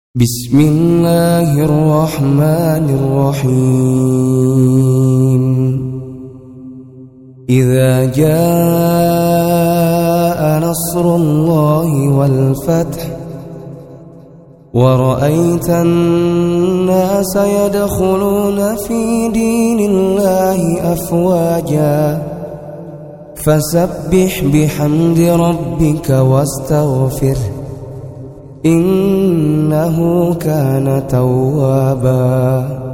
بسم الله الرحمن الرحيم. إذا جاء نصر الله والفتح ورأيت الناس يدخلون في دين الله أفواجا فسبح بحمد ربك واستغفره إنه كان توابا.